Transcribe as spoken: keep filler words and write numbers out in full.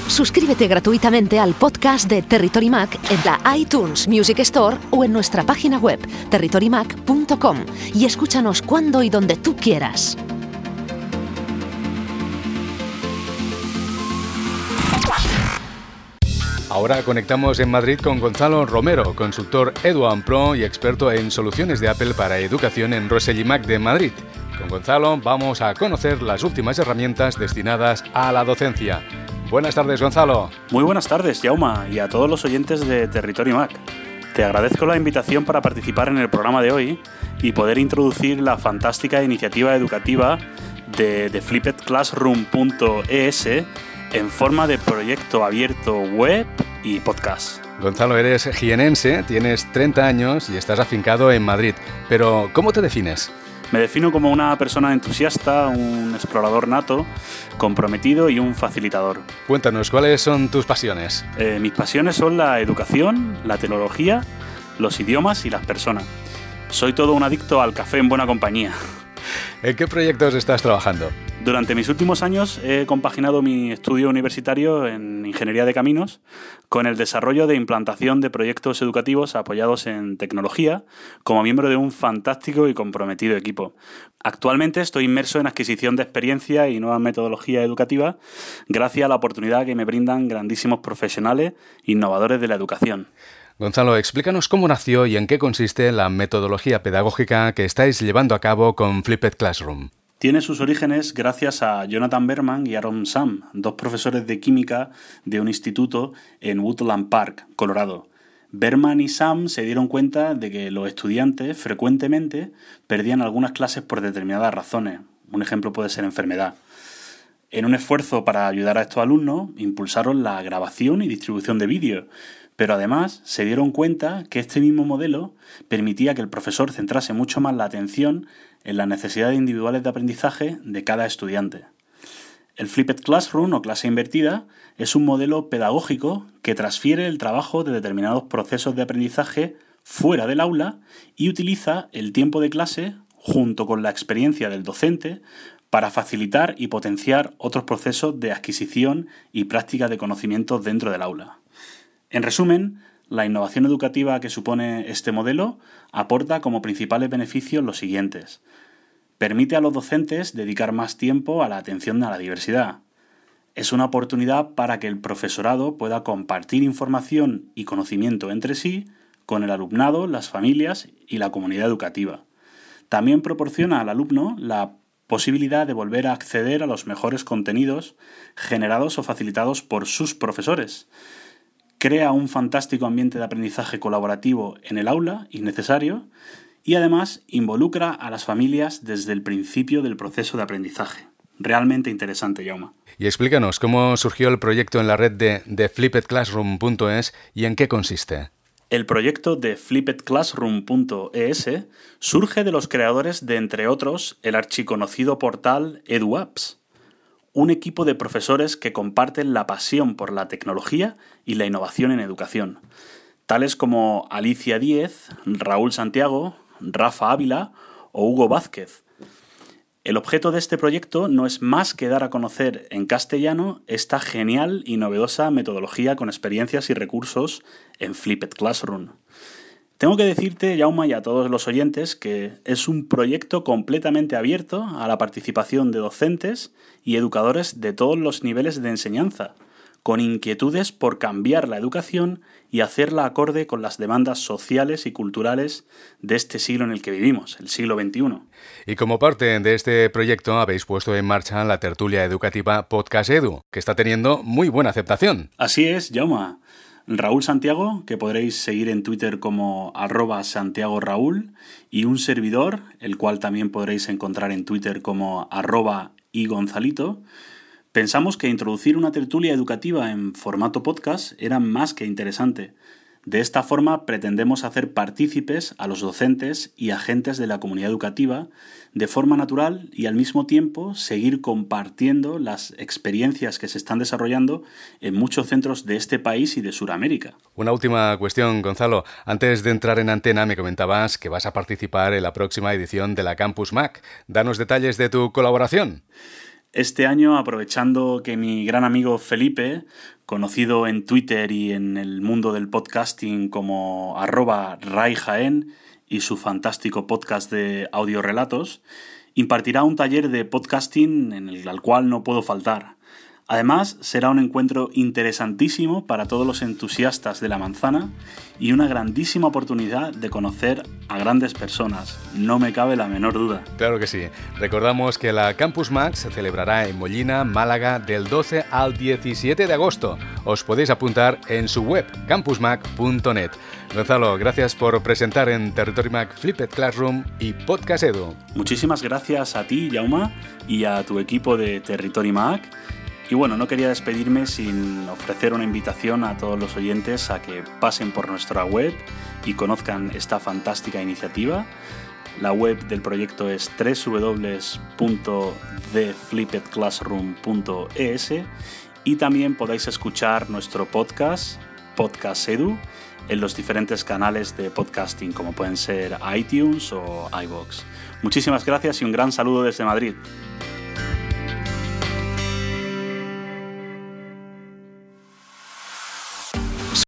Suscríbete gratuitamente al podcast de Territory Mac en la iTunes Music Store o en nuestra página web territory mac punto com y escúchanos cuando y donde tú quieras. Ahora conectamos en Madrid con Gonzalo Romero, consultor EduAM Pro y experto en soluciones de Apple para educación en Rosell i Mac de Madrid. Con Gonzalo vamos a conocer las últimas herramientas destinadas a la docencia. Buenas tardes, Gonzalo. Muy buenas tardes, Jaume, y a todos los oyentes de Territory Mac. Te agradezco la invitación para participar en el programa de hoy y poder introducir la fantástica iniciativa educativa de, de flipped classroom punto e ese en forma de proyecto abierto web y podcast. Gonzalo, eres jienense, tienes treinta años y estás afincado en Madrid. Pero, ¿cómo te defines? Me defino como una persona entusiasta, un explorador nato, comprometido y un facilitador. Cuéntanos, ¿cuáles son tus pasiones? Eh, mis pasiones son la educación, la tecnología, los idiomas y las personas. Soy todo un adicto al café en buena compañía. ¿En qué proyectos estás trabajando? Durante mis últimos años he compaginado mi estudio universitario en Ingeniería de Caminos con el desarrollo de implantación de proyectos educativos apoyados en tecnología como miembro de un fantástico y comprometido equipo. Actualmente estoy inmerso en adquisición de experiencia y nuevas metodologías educativas gracias a la oportunidad que me brindan grandísimos profesionales innovadores de la educación. Gonzalo, explícanos cómo nació y en qué consiste la metodología pedagógica que estáis llevando a cabo con Flipped Classroom. Tiene sus orígenes gracias a Jonathan Berman y Aaron Sam, dos profesores de química de un instituto en Woodland Park, Colorado. Berman y Sam se dieron cuenta de que los estudiantes frecuentemente perdían algunas clases por determinadas razones. Un ejemplo puede ser enfermedad. En un esfuerzo para ayudar a estos alumnos, impulsaron la grabación y distribución de vídeos, pero además se dieron cuenta que este mismo modelo permitía que el profesor centrase mucho más la atención en las necesidades individuales de aprendizaje de cada estudiante. El Flipped Classroom o clase invertida es un modelo pedagógico que transfiere el trabajo de determinados procesos de aprendizaje fuera del aula y utiliza el tiempo de clase junto con la experiencia del docente para facilitar y potenciar otros procesos de adquisición y práctica de conocimientos dentro del aula. En resumen, la innovación educativa que supone este modelo aporta como principales beneficios los siguientes. Permite a los docentes dedicar más tiempo a la atención a la diversidad. Es una oportunidad para que el profesorado pueda compartir información y conocimiento entre sí con el alumnado, las familias y la comunidad educativa. También proporciona al alumno la posibilidad de volver a acceder a los mejores contenidos generados o facilitados por sus profesores. Crea un fantástico ambiente de aprendizaje colaborativo en el aula, innecesario, y además involucra a las familias desde el principio del proceso de aprendizaje. Realmente interesante, Jaume. Y explícanos cómo surgió el proyecto en la red de, de flipped classroom punto es y en qué consiste. El proyecto de flipped classroom punto e ese surge de los creadores de, entre otros, el archiconocido portal EduApps, un equipo de profesores que comparten la pasión por la tecnología y la innovación en educación, tales como Alicia Díez, Raúl Santiago, Rafa Ávila o Hugo Vázquez. El objeto de este proyecto no es más que dar a conocer en castellano esta genial y novedosa metodología con experiencias y recursos en Flipped Classroom. Tengo que decirte, Jaume, y a todos los oyentes, que es un proyecto completamente abierto a la participación de docentes y educadores de todos los niveles de enseñanza, con inquietudes por cambiar la educación y hacerla acorde con las demandas sociales y culturales de este siglo en el que vivimos, el siglo veintiuno. Y como parte de este proyecto habéis puesto en marcha la tertulia educativa Podcast Edu, que está teniendo muy buena aceptación. Así es, Jaume. Raúl Santiago, que podréis seguir en Twitter como arroba Santiago Raúl, y un servidor, el cual también podréis encontrar en Twitter como arroba y Gonzalito, pensamos que introducir una tertulia educativa en formato podcast era más que interesante. De esta forma pretendemos hacer partícipes a los docentes y agentes de la comunidad educativa de forma natural y al mismo tiempo seguir compartiendo las experiencias que se están desarrollando en muchos centros de este país y de Sudamérica. Una última cuestión, Gonzalo. Antes de entrar en antena me comentabas que vas a participar en la próxima edición de la Campus Mac. Danos detalles de tu colaboración. Este año, aprovechando que mi gran amigo Felipe, conocido en Twitter y en el mundo del podcasting como arroba raijaen y su fantástico podcast de audiorelatos, impartirá un taller de podcasting en el al cual no puedo faltar. Además, será un encuentro interesantísimo para todos los entusiastas de la manzana y una grandísima oportunidad de conocer a grandes personas, no me cabe la menor duda. Claro que sí. Recordamos que la Campus Mac se celebrará en Mollina, Málaga, del doce al diecisiete de agosto. Os podéis apuntar en su web, campus mac punto net. Gonzalo, gracias por presentar en Territory Mac Flipped Classroom y Podcast Edu. Muchísimas gracias a ti, Jaume, y a tu equipo de Territory Mac. Y bueno, no quería despedirme sin ofrecer una invitación a todos los oyentes a que pasen por nuestra web y conozcan esta fantástica iniciativa. La web del proyecto es doble u doble u doble u punto the flipped classroom punto e s y también podéis escuchar nuestro podcast, Podcast Edu, en los diferentes canales de podcasting como pueden ser iTunes o iVoox. Muchísimas gracias y un gran saludo desde Madrid.